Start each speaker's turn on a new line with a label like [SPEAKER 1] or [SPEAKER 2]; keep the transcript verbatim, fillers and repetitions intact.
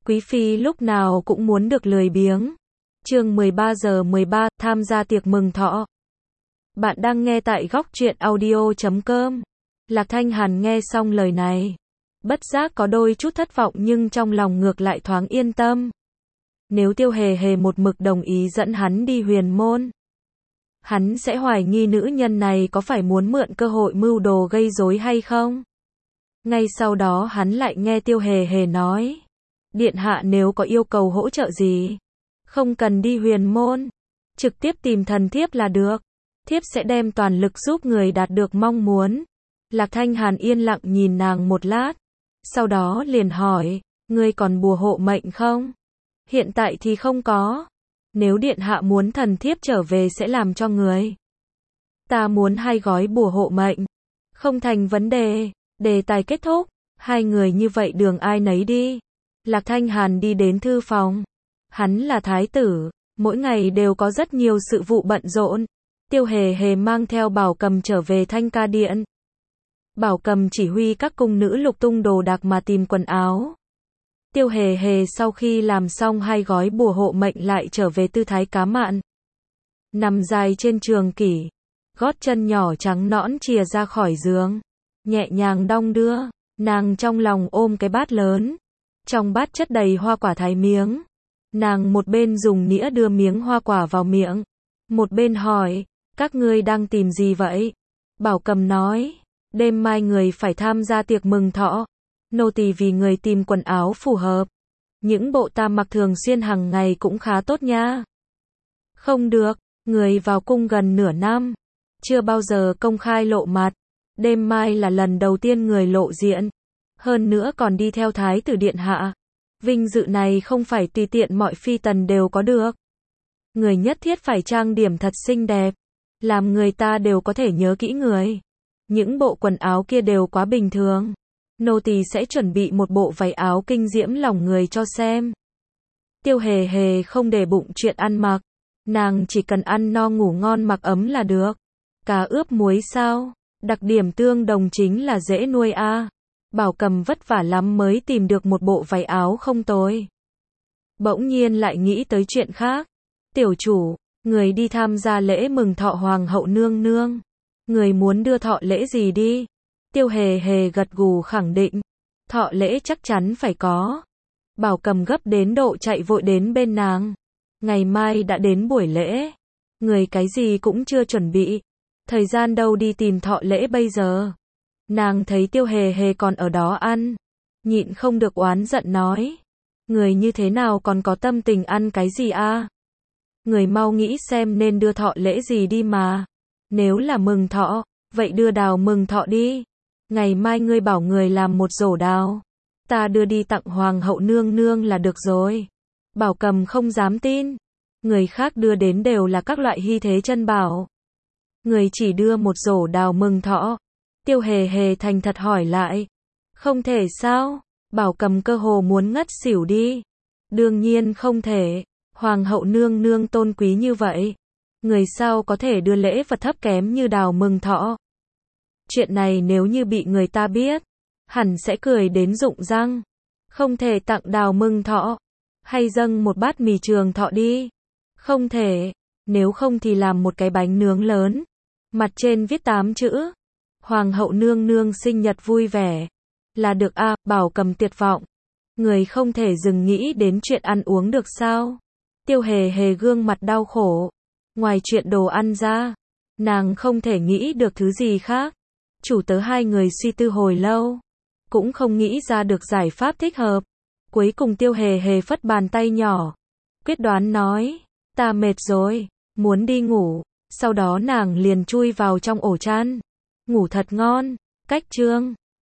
[SPEAKER 1] Quý phi lúc nào cũng muốn được lười biếng. Chương mười ba giờ mười ba, tham gia tiệc mừng thọ. Bạn đang nghe tại góc truyện audio chấm com. Lạc Thanh Hàn nghe xong lời này, bất giác có đôi chút thất vọng nhưng trong lòng ngược lại thoáng yên tâm. Nếu Tiêu Hề Hề một mực đồng ý dẫn hắn đi huyền môn, hắn sẽ hoài nghi nữ nhân này có phải muốn mượn cơ hội mưu đồ gây rối hay không. Ngay sau đó hắn lại nghe Tiêu Hề Hề nói, điện hạ nếu có yêu cầu hỗ trợ gì, không cần đi huyền môn, trực tiếp tìm thần thiếp là được, thiếp sẽ đem toàn lực giúp người đạt được mong muốn. Lạc Thanh Hàn yên lặng nhìn nàng một lát, sau đó liền hỏi, ngươi còn bùa hộ mệnh không? Hiện tại thì không có, nếu điện hạ muốn thần thiếp trở về sẽ làm cho người. Ta muốn hai gói bùa hộ mệnh. Không thành vấn đề. Đề tài kết thúc, hai người như vậy đường ai nấy đi. Lạc Thanh Hàn đi đến thư phòng. Hắn là thái tử, mỗi ngày đều có rất nhiều sự vụ bận rộn. Tiêu Hề Hề mang theo Bảo Cầm trở về Thanh Ca Điện. Bảo Cầm chỉ huy các cung nữ lục tung đồ đạc mà tìm quần áo. Tiêu Hề Hề sau khi làm xong hai gói bùa hộ mệnh lại trở về tư thái cá mặn. Nằm dài trên trường kỷ, gót chân nhỏ trắng nõn chìa ra khỏi giường, nhẹ nhàng đong đưa, nàng trong lòng ôm cái bát lớn. Trong bát chất đầy hoa quả thái miếng. Nàng một bên dùng nĩa đưa miếng hoa quả vào miệng, một bên hỏi, các ngươi đang tìm gì vậy? Bảo Cầm nói, đêm mai người phải tham gia tiệc mừng thọ. Nô tỳ vì người tìm quần áo phù hợp. Những bộ ta mặc thường xuyên hàng ngày cũng khá tốt nha. Không được, người vào cung gần nửa năm, chưa bao giờ công khai lộ mặt. Đêm mai là lần đầu tiên người lộ diện. Hơn nữa còn đi theo thái tử điện hạ. Vinh dự này không phải tùy tiện mọi phi tần đều có được. Người nhất thiết phải trang điểm thật xinh đẹp, làm người ta đều có thể nhớ kỹ người. Những bộ quần áo kia đều quá bình thường. Nô tỳ sẽ chuẩn bị một bộ váy áo kinh diễm lòng người cho xem. Tiêu Hề Hề không để bụng chuyện ăn mặc, nàng chỉ cần ăn no ngủ ngon mặc ấm là được. Cá ướp muối sao? Đặc điểm tương đồng chính là dễ nuôi a. À. Bảo Cầm vất vả lắm mới tìm được một bộ váy áo không tồi. Bỗng nhiên lại nghĩ tới chuyện khác. Tiểu chủ, người đi tham gia lễ mừng thọ hoàng hậu nương nương. Người muốn đưa thọ lễ gì đi? Tiêu Hề Hề gật gù khẳng định, thọ lễ chắc chắn phải có. Bảo Cầm gấp đến độ chạy vội đến bên nàng. Ngày mai đã đến buổi lễ, người cái gì cũng chưa chuẩn bị, thời gian đâu đi tìm thọ lễ bây giờ. Nàng thấy Tiêu Hề Hề còn ở đó ăn, nhịn không được oán giận nói, người như thế nào còn có tâm tình ăn cái gì a? À? Người mau nghĩ xem nên đưa thọ lễ gì đi mà. Nếu là mừng thọ, vậy đưa đào mừng thọ đi. Ngày mai ngươi bảo người làm một rổ đào, ta đưa đi tặng hoàng hậu nương nương là được rồi. Bảo Cầm không dám tin, người khác đưa đến đều là các loại hy thế chân bảo, người chỉ đưa một rổ đào mừng thọ. Tiêu Hề Hề thành thật hỏi lại, không thể sao? Bảo Cầm cơ hồ muốn ngất xỉu đi. Đương nhiên không thể, hoàng hậu nương nương tôn quý như vậy, người sao có thể đưa lễ vật thấp kém như đào mừng thọ. Chuyện này nếu như bị người ta biết, hẳn sẽ cười đến rụng răng. Không thể tặng đào mừng thọ, hay dâng một bát mì trường thọ đi. Không thể, nếu không thì làm một cái bánh nướng lớn, mặt trên viết tám chữ, hoàng hậu nương nương sinh nhật vui vẻ, là được a. À, Bảo Cầm tuyệt vọng. Người không thể dừng nghĩ đến chuyện ăn uống được sao? Tiêu Hề Hề gương mặt đau khổ. Ngoài chuyện đồ ăn ra, nàng không thể nghĩ được thứ gì khác. Chủ tớ hai người suy tư hồi lâu, cũng không nghĩ ra được giải pháp thích hợp. Cuối cùng Tiêu Hề Hề phất bàn tay nhỏ, quyết đoán nói, ta mệt rồi, muốn đi ngủ. Sau đó nàng liền chui vào trong ổ chăn, ngủ thật ngon. Cách chương